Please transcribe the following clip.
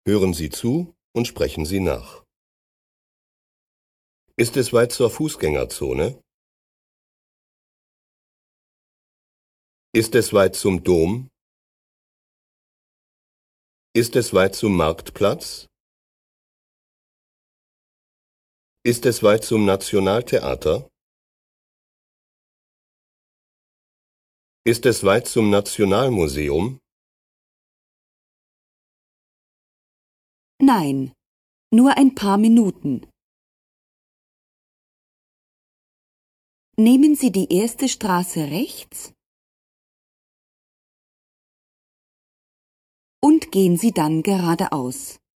Hören Sie zu und sprechen Sie nach. Ist es weit zur Fußgängerzone? Ist es weit zum Dom? Ist es weit zum Marktplatz? Ist es weit zum Nationaltheater? Ist es weit zum Nationalmuseum? Nein, nur ein paar Minuten. Nehmen Sie die erste Straße rechts und gehen Sie dann geradeaus.